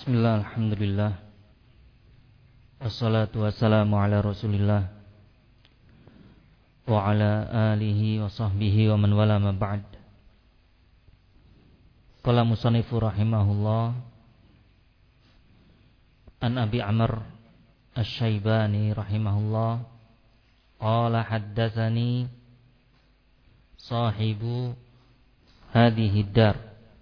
Bismillah, alhamdulillah. Wassalatu wassalamu ala rasulillah wa ala alihi wa sahbihi wa man wala ma ba'd. Qala musannifu rahimahullah an Abi Amr Asy-Syaibani rahimahullah qala haddatsani sahibu hadhihi dar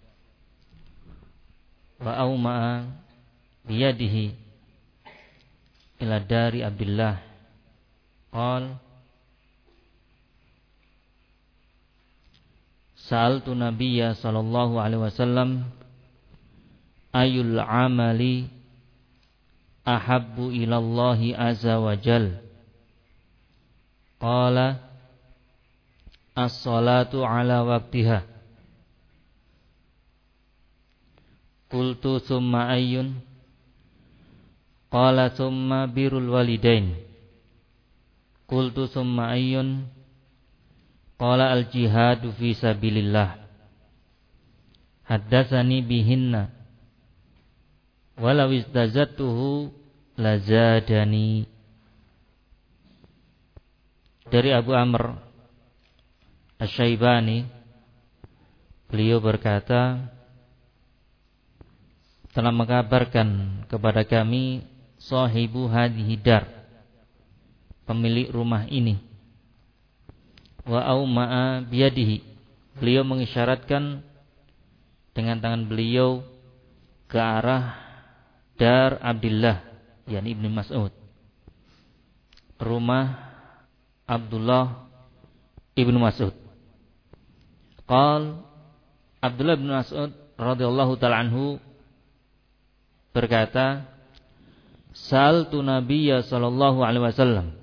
wa auma'a biyadihi ila dari Abdullah qal sa'altu nabiyya sallallahu alaihi wasallam ayul amali ahabbu ilallahi azza wa jal qala as-salatu ala waqtiha. Qultu summa ayyun qala summa birrul walidain. Qultu summa ayyun qala al jihadu fi sabilillah. Haddatsani bihinna walau istazattuhu lazadani. Dari Abu Amr Asy-Syaibani, beliau berkata, telah mengabarkan kepada kami sahibu hadhihi dar, pemilik rumah ini, wa auma'a biyadihi, beliau mengisyaratkan dengan tangan beliau ke arah dar Abdullah, yakni Ibnu Mas'ud, rumah Abdullah Ibnu Mas'ud. Qal Abdullah bin Mas'ud radhiyallahu ta'ala anhu berkata, sa'altu nabiyya sallallahu alaihi wasallam,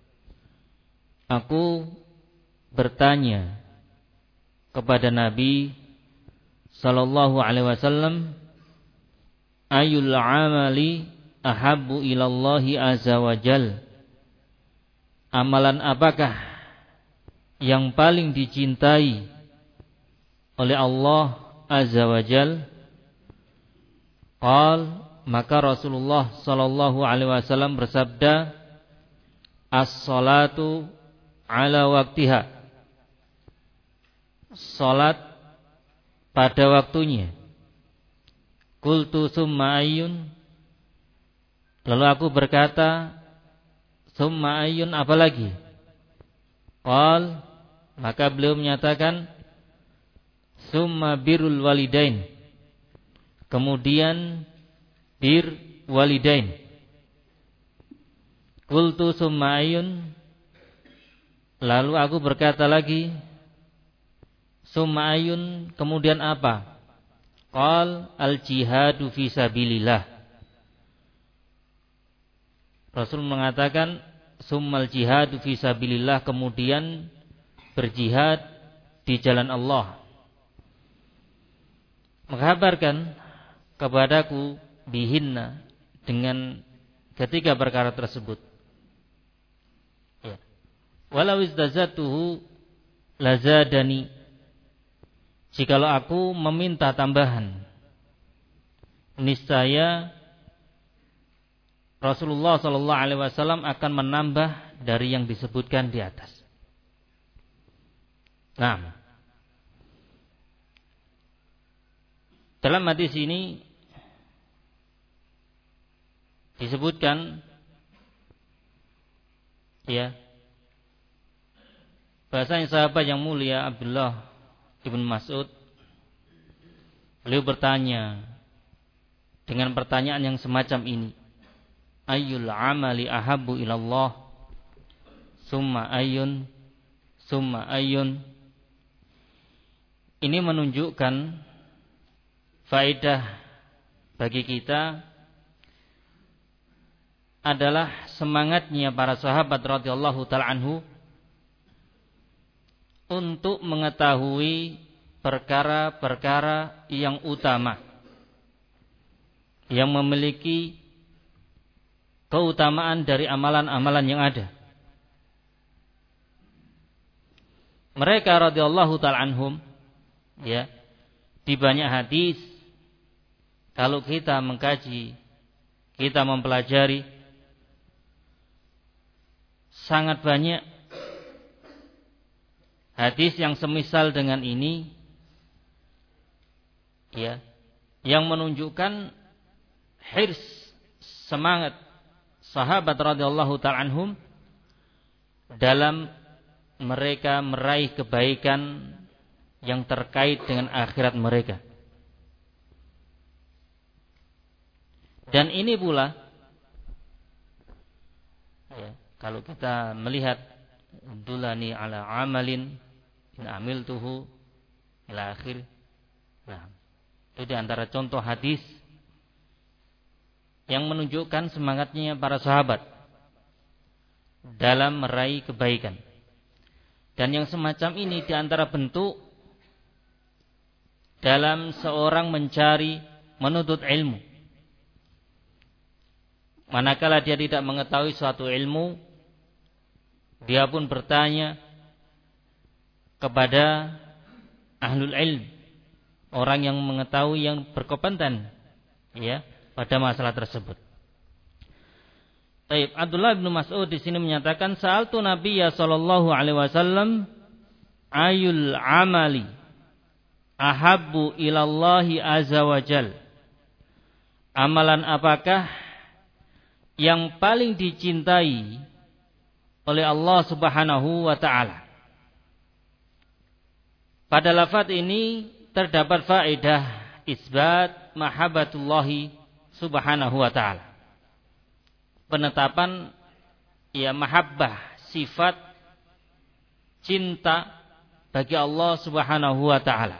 aku bertanya kepada Nabi sallallahu alaihi wasallam, ayul amali ahabbu ilallahi azza wa jal, amalan apakah yang paling dicintai oleh Allah azza wa jal? Qal, maka Rasulullah sallallahu alaihi wasallam bersabda, as-salatu ala waqtiha, salat pada waktunya. Qultu summa ayyun, lalu aku berkata, summa ayyun apa lagi? Qal, maka beliau menyatakan, summa birrul walidain, kemudian bir walidain. Qultu summa ayyun, lalu aku berkata lagi, summa ayyun, kemudian apa? Qal al jihadu fi sabilillah. Rasul mengatakan summal jihadu fi sabilillah, kemudian berjihad di jalan Allah. Mengkabarkan kepadaku bihinna, dengan ketiga perkara tersebut. Ya. Walau izdazatuhu lazadani, jikalau aku meminta tambahan, niscaya Rasulullah sallallahu alaihi wasallam akan menambah dari yang disebutkan di atas. Nah, dalam hadis ini disebutkan, ya, bahasanya sahabat yang mulia Abdullah Ibnu Mas'ud, beliau bertanya dengan pertanyaan yang semacam ini, ayyul amali ahabbu ilallah, summa ayyun, summa ayyun. Ini menunjukkan faedah bagi kita adalah semangatnya para sahabat radhiyallahu ta'ala anhu untuk mengetahui perkara-perkara yang utama, yang memiliki keutamaan dari amalan-amalan yang ada. Mereka radhiyallahu ta'ala anhum, ya, di banyak hadis kalau kita mengkaji, kita mempelajari, sangat banyak hadis yang semisal dengan ini, ya, yang menunjukkan hirs, semangat sahabat radhiyallahu ta'ala anhum dalam mereka meraih kebaikan yang terkait dengan akhirat mereka. Dan ini pula, ya, kalau kita melihat dulani ala amalin in amiltuhu ila akhir. Nah, itu di antara contoh hadis yang menunjukkan semangatnya para sahabat dalam meraih kebaikan. Dan yang semacam ini di antara bentuk dalam seorang mencari, menuntut ilmu. Manakala dia tidak mengetahui suatu ilmu, dia pun bertanya kepada ahlul ilm, orang yang mengetahui, yang berkompeten, ya, pada masalah tersebut. Baik, Abdullah bin Mas'ud di sini menyatakan, sa'altu Nabiyya sallallahu alaihi wasallam ayul amali ahabbu ilallahi azza wajal. Amalan apakah yang paling dicintai oleh Allah Subhanahu wa taala? Pada lafaz ini terdapat faedah isbat mahabbatullahi Subhanahu wa taala. Penetapan, ya, mahabbah, sifat cinta bagi Allah Subhanahu wa taala.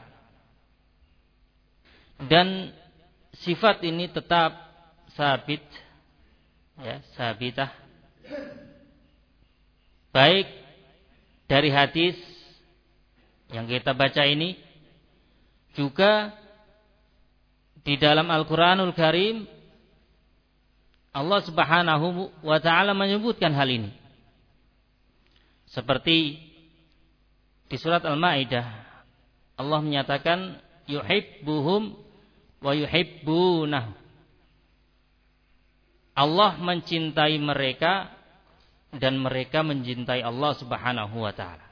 Dan sifat ini tetap sabit, ya, sabitah, baik dari hadis yang kita baca ini, juga di dalam Al-Quranul Karim Allah Subhanahu wa ta'ala menyebutkan hal ini. Seperti di surat Al-Maidah, Allah menyatakan yuhibbuhum wa yuhibbunahu. Allah mencintai mereka dan mereka mencintai Allah Subhanahu wa taala.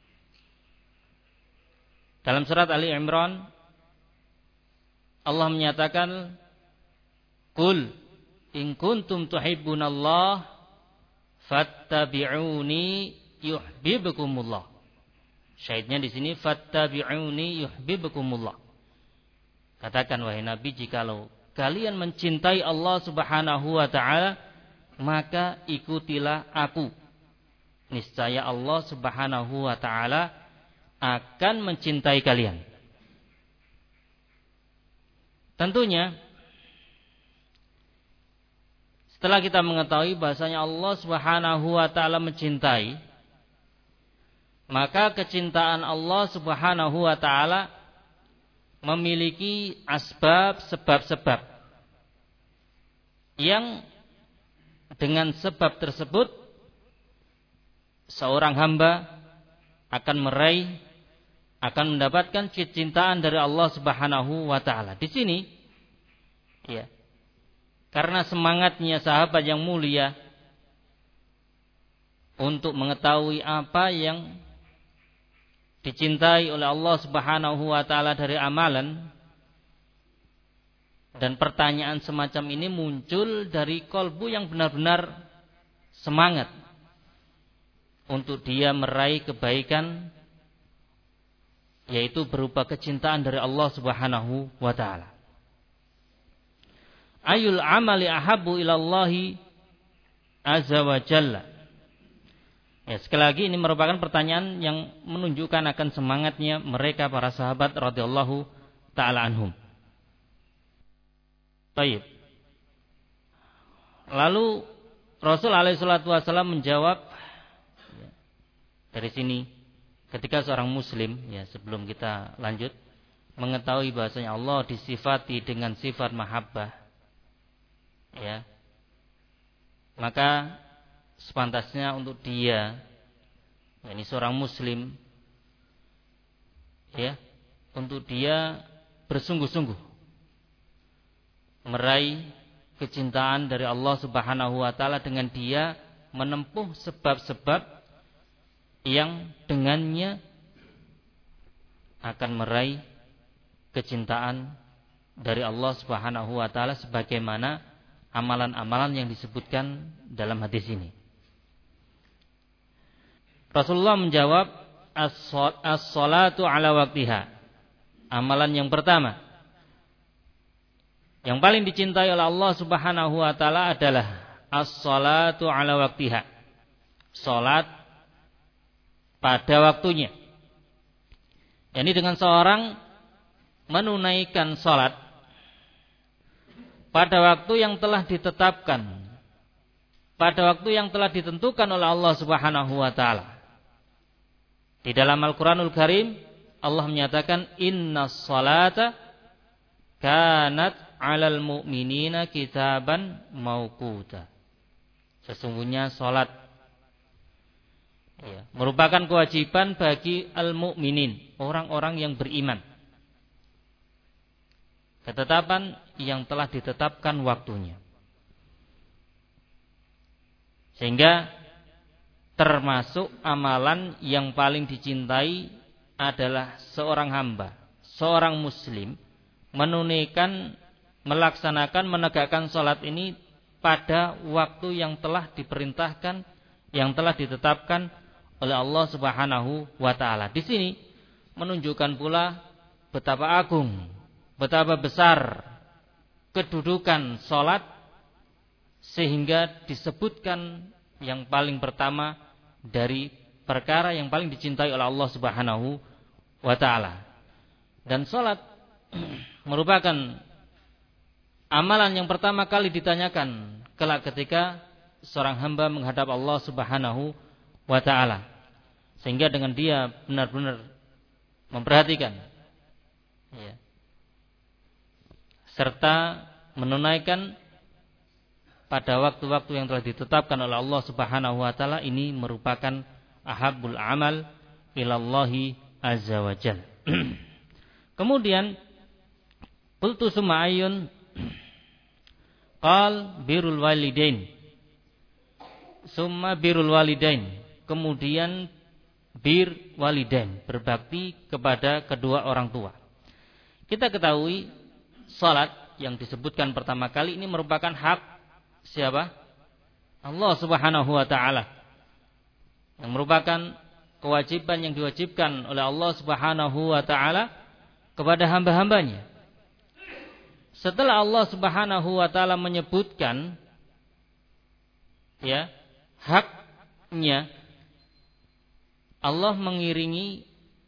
Dalam surat Ali Imran Allah menyatakan, "Qul in kuntum tuhibbunallah fattabi'uni yuhibbukumullah." Syahidnya di sini fattabi'uni yuhibbukumullah. Katakan wahai Nabi, jikalau kalian mencintai Allah Subhanahu wa taala, maka ikutilah aku. Niscaya Allah Subhanahu wa taala akan mencintai kalian. Tentunya setelah kita mengetahui bahasanya Allah Subhanahu wa taala mencintai, maka kecintaan Allah Subhanahu wa taala memiliki asbab, sebab-sebab yang dengan sebab tersebut seorang hamba akan meraih, akan mendapatkan kecintaan dari Allah Subhanahu wa taala. Di sini, ya, karena semangatnya sahabat yang mulia untuk mengetahui apa yang dicintai oleh Allah Subhanahu wa taala dari amalan, dan pertanyaan semacam ini muncul dari kolbu yang benar-benar semangat untuk dia meraih kebaikan, yaitu berupa kecintaan dari Allah Subhanahu wa taala. Ayul amali ahabbu ilallahi azza wa jalla. Ya, sekali lagi ini merupakan pertanyaan yang menunjukkan akan semangatnya mereka para sahabat radhiyallahu taala anhum. Baik. Lalu Rasul alaihi salatu wasallam menjawab, ya, dari sini ketika seorang muslim, ya, sebelum kita lanjut, mengetahui bahasanya Allah disifati dengan sifat mahabbah, ya, maka sepantasnya untuk dia, ini seorang muslim, ya, untuk dia bersungguh-sungguh meraih kecintaan dari Allah Subhanahu wa taala dengan dia menempuh sebab-sebab yang dengannya akan meraih kecintaan dari Allah Subhanahu wa taala sebagaimana amalan-amalan yang disebutkan dalam hadis ini. Rasulullah menjawab, as-salatu ala waktiha. Amalan yang pertama yang paling dicintai oleh Allah Subhanahu wa taala adalah as-salatu ala waktiha. Salat pada waktunya. Ini dengan seorang menunaikan salat pada waktu yang telah ditetapkan, pada waktu yang telah ditentukan oleh Allah Subhanahu wa taala. Di dalam Al-Qur'anul Karim Allah menyatakan innas salata kanat 'alal mu'minina kitaban mauquta. Sesungguhnya salat merupakan kewajiban bagi al-mu'minin, orang-orang yang beriman. Ketetapan yang telah ditetapkan waktunya. Sehingga termasuk amalan yang paling dicintai adalah seorang hamba, seorang muslim menunaikan, melaksanakan, menegakkan salat ini pada waktu yang telah diperintahkan, yang telah ditetapkan oleh Allah Subhanahu wa taala. Di sini menunjukkan pula betapa agung, betapa besar kedudukan salat sehingga disebutkan yang paling pertama dari perkara yang paling dicintai oleh Allah Subhanahu wa taala. Dan salat merupakan amalan yang pertama kali ditanyakan kelak ketika seorang hamba menghadap Allah Subhanahu wa taala. Sehingga dengan dia benar-benar memperhatikan serta menunaikan pada waktu-waktu yang telah ditetapkan oleh Allah Subhanahu wa taala, ini merupakan ahabbul amal ilallahi azza wa jalla. Kemudian qultu summa ayyun qal birrul walidain. Summa birrul walidain. Kemudian bir walidain, berbakti kepada kedua orang tua. Kita ketahui salat yang disebutkan pertama kali ini merupakan hak siapa? Allah Subhanahu wa taala. Yang merupakan kewajiban yang diwajibkan oleh Allah Subhanahu wa taala kepada hamba-hambanya. Setelah Allah Subhanahu wa taala menyebutkan haknya, Allah mengiringi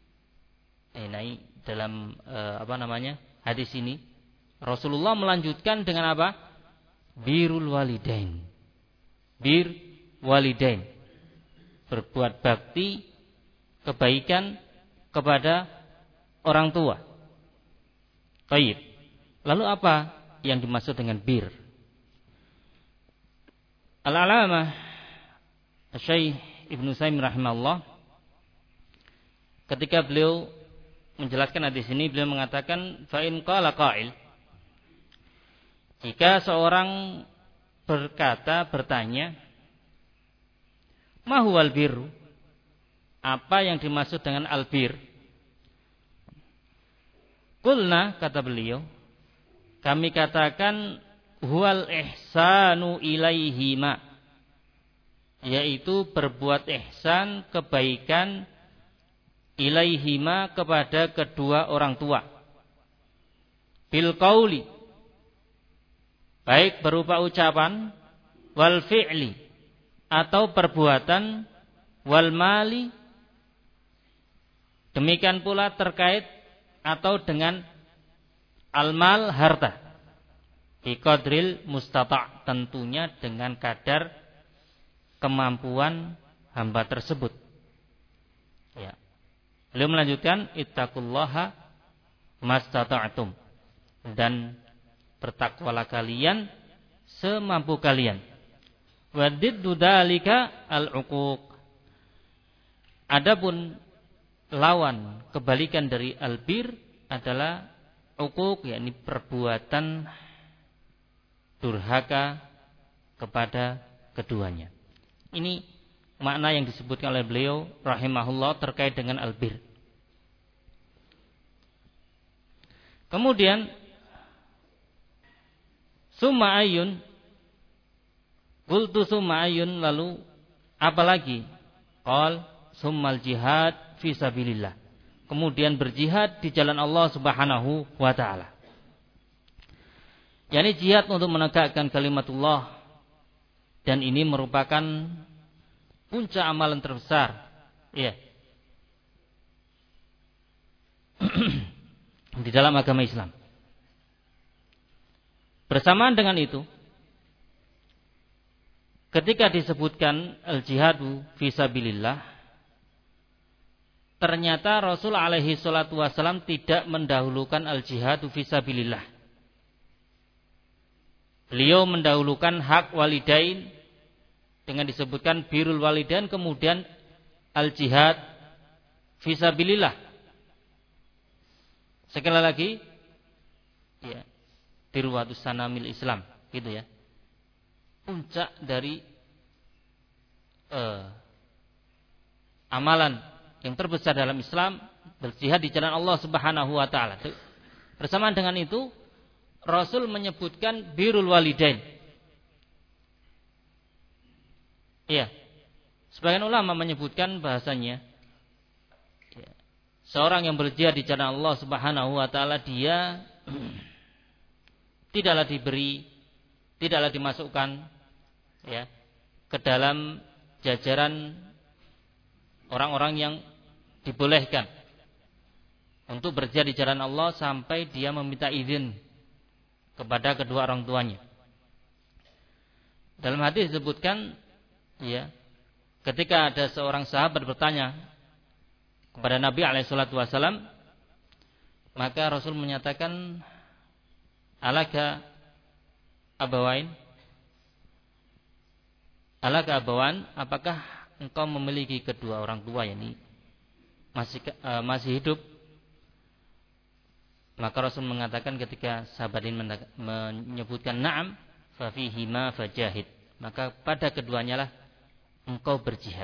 dalam hadis ini Rasulullah melanjutkan dengan apa? Birrul walidain. Bir walidain. Berbuat bakti, kebaikan kepada orang tua. Baik. Lalu apa yang dimaksud dengan bir? Al-Alamah Syekh Ibnu Utsaimin rahimahullah ketika beliau menjelaskan hadis ini, beliau mengatakan fa in qala qa'il, jika seorang bertanya, ma huwal birru, apa yang dimaksud dengan albir? Qulna, kata beliau, kami katakan huwal ihsanu ilaihima, yaitu berbuat ihsan, kebaikan, ilaihima, kepada kedua orang tua, bil qauli, baik berupa ucapan, wal fi'li, atau perbuatan, wal mali, demikian pula terkait atau dengan al-mal, harta, bi qadril mustata', tentunya dengan kadar kemampuan hamba tersebut. Ya. Beliau melanjutkan ittaqullaha mastata'tum, dan bertakwalah kalian semampu kalian. Wa diddu dzalika al-uquq. Adapun lawan kebalikan dari albir adalah uquq, yakni perbuatan durhaka kepada keduanya. Ini makna yang disebutkan oleh beliau rahimahullah terkait dengan albir. Kemudian summa ayun, qultu summa ayun, lalu apalagi? Qal summal jihad fi sabilillah. Kemudian berjihad di jalan Allah Subhanahu wa taala. yakni jihad untuk menegakkan kalimatullah, dan ini merupakan puncak amalan terbesar, ya, di dalam agama Islam. Bersamaan dengan itu, ketika disebutkan al-jihadu fisabilillah, ternyata Rasul alaihi salatu wasallam tidak mendahulukan al-jihadu fisabilillah. Beliau mendahulukan hak walidain dengan disebutkan birrul walidain, kemudian al-jihad fisabilillah. Sekali lagi, ya, dirwatus sanamil Islam, gitu ya. Puncak dari amalan yang terbesar dalam Islam, berjihad di jalan Allah Subhanahu wa taala. Bersamaan dengan itu, Rasul menyebutkan birrul walidain. Iya. Sebagian ulama menyebutkan bahasanya, ya, seorang yang berjihad di jalan Allah Subhanahu wa taala, dia tidaklah dimasukkan, ya, ke dalam jajaran orang-orang yang dibolehkan untuk berjihad di jalan Allah sampai dia meminta izin kepada kedua orang tuanya. Dalam hadis disebutkan, ya, ketika ada seorang sahabat bertanya kepada Nabi alaihissalatu wassalam, maka Rasul menyatakan, alaka abawain, apakah engkau memiliki kedua orang tua, yakni masih hidup? Maka Rasul mengatakan ketika sahabat ini menyebutkan na'am fa fihima fajahid, maka pada keduanya lah engkau berjihad.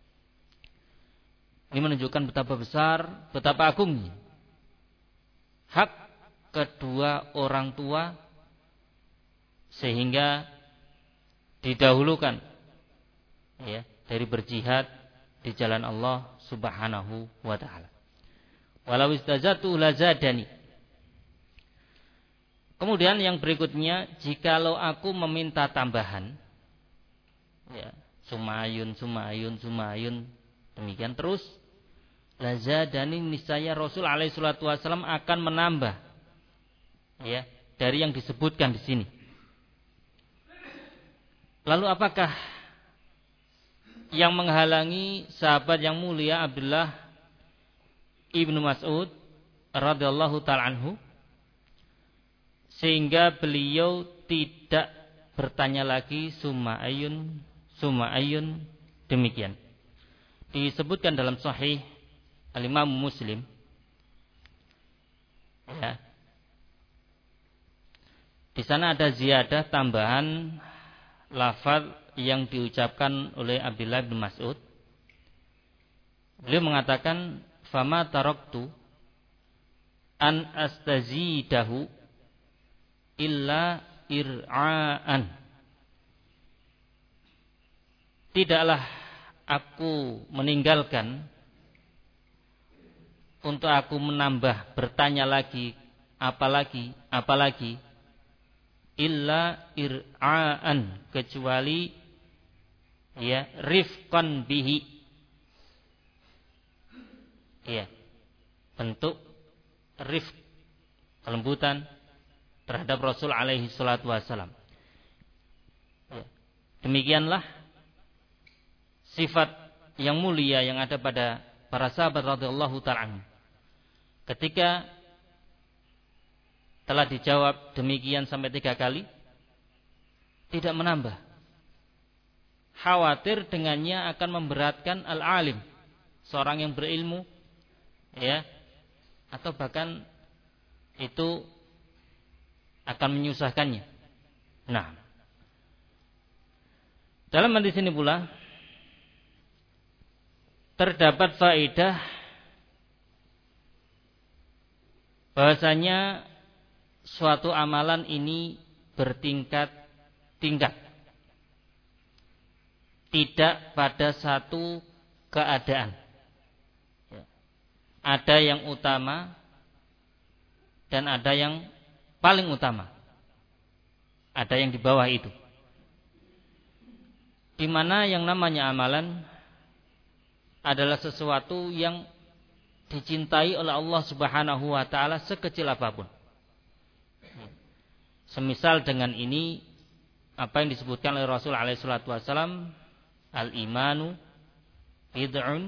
Ini menunjukkan betapa besar, betapa agungnya hak kedua orang tua, sehingga didahulukan, ya, dari berjihad di jalan Allah Subhanahu wa taala. Walau istazatu lazadani. Kemudian yang berikutnya, jikalau aku meminta tambahan, ya, sumayun, demikian terus, lazadani, niscaya Rasul alaihi salatu wasallam akan menambah, ya, dari yang disebutkan di sini. Lalu apakah yang menghalangi sahabat yang mulia Abdullah ibnu Mas'ud radhiyallahu ta'ala anhu sehingga beliau tidak bertanya lagi summa ayun demikian? Disebutkan dalam Sahih Al-Imam Muslim, ya, di sana ada ziyadah, tambahan lafaz yang diucapkan oleh Abdullah bin Mas'ud. Beliau mengatakan, fama taraktu an astazidahu illa ir'aan. Tidaklah aku meninggalkan untuk aku menambah, bertanya lagi, apalagi illa ir'aan, kecuali, ya, rifqan bihi, ya, bentuk rifq, kelembutan terhadap Rasul alaihi salatu wassalam. Ya. Demikianlah sifat yang mulia yang ada pada para sahabat radhiyallahu ta'ala. Ketika telah dijawab demikian sampai 3 kali, tidak menambah. Khawatir dengannya akan memberatkan al-alim, seorang yang berilmu, ya, atau bahkan itu akan menyusahkannya. Nah, dalam hadis ini pula terdapat faedah bahwasanya suatu amalan ini bertingkat-tingkat, tidak pada satu keadaan. Ada yang utama dan ada yang paling utama. Ada yang di bawah itu. Di mana yang namanya amalan adalah sesuatu yang dicintai oleh Allah Subhanahu wa taala sekecil apapun. Semisal dengan ini apa yang disebutkan oleh Rasul alaihi salatu wasallam, al-imanu bid'un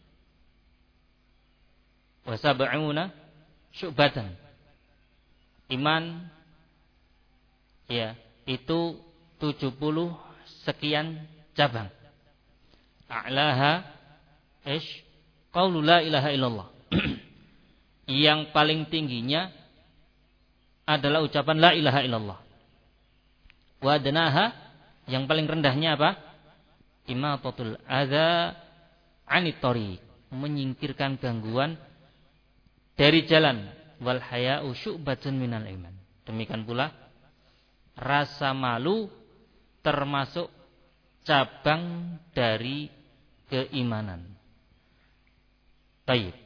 wa sab'una syu'batan. Iman ya itu 70 sekian cabang. A'laha qaulu la ilaha illallah. Yang paling tingginya adalah ucapan la ilaha illallah. Wa adnaha, yang paling rendahnya apa? Imatatul adza 'anit thariq, menyingkirkan gangguan dari jalan. Wal haya'u syu'batun minal iman. Demikian pula rasa malu termasuk cabang dari keimanan. Baik.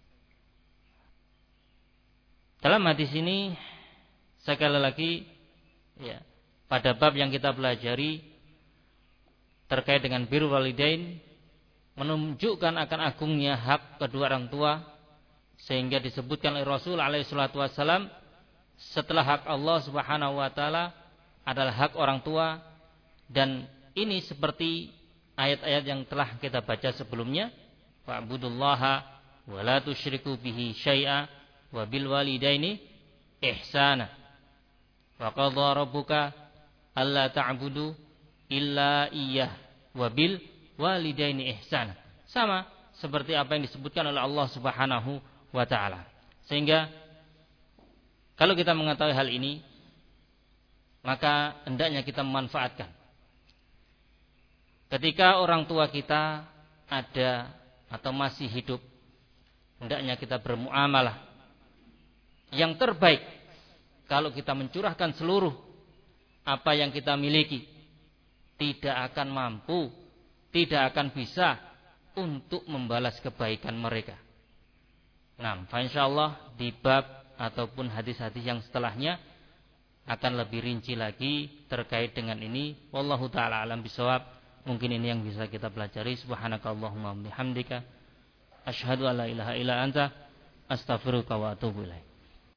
Dalam hadis ini sekali lagi ya, pada bab yang kita pelajari terkait dengan birrul walidain menunjukkan akan agungnya hak kedua orang tua, sehingga disebutkan oleh Rasul alaihi salatu wasallam setelah hak Allah Subhanahu wa taala adalah hak orang tua. Dan ini seperti ayat-ayat yang telah kita baca sebelumnya, wa'budullaha wa la tusyriku bihi syai'a wa bil walidaini ihsana wa qadha rabbuka alla ta'budu illa iyyah wa bil walidaini ihsana. Sama seperti apa yang disebutkan oleh Allah Subhanahu wa ta'ala. Sehingga kalau kita mengetahui hal ini, maka hendaknya kita memanfaatkan. Ketika orang tua kita ada atau masih hidup, hendaknya kita bermuamalah yang terbaik. Kalau kita mencurahkan seluruh apa yang kita miliki, tidak akan mampu, tidak akan bisa untuk membalas kebaikan mereka. Nah, insyaallah di bab ataupun hadis-hadis yang setelahnya akan lebih rinci lagi terkait dengan ini. Wallahu taala alam bisawab. Mungkin ini yang bisa kita pelajari. Subhanakallahumma wa bihamdika asyhadu an la ilaha illa anta astaghfiruka wa atubu ilaik.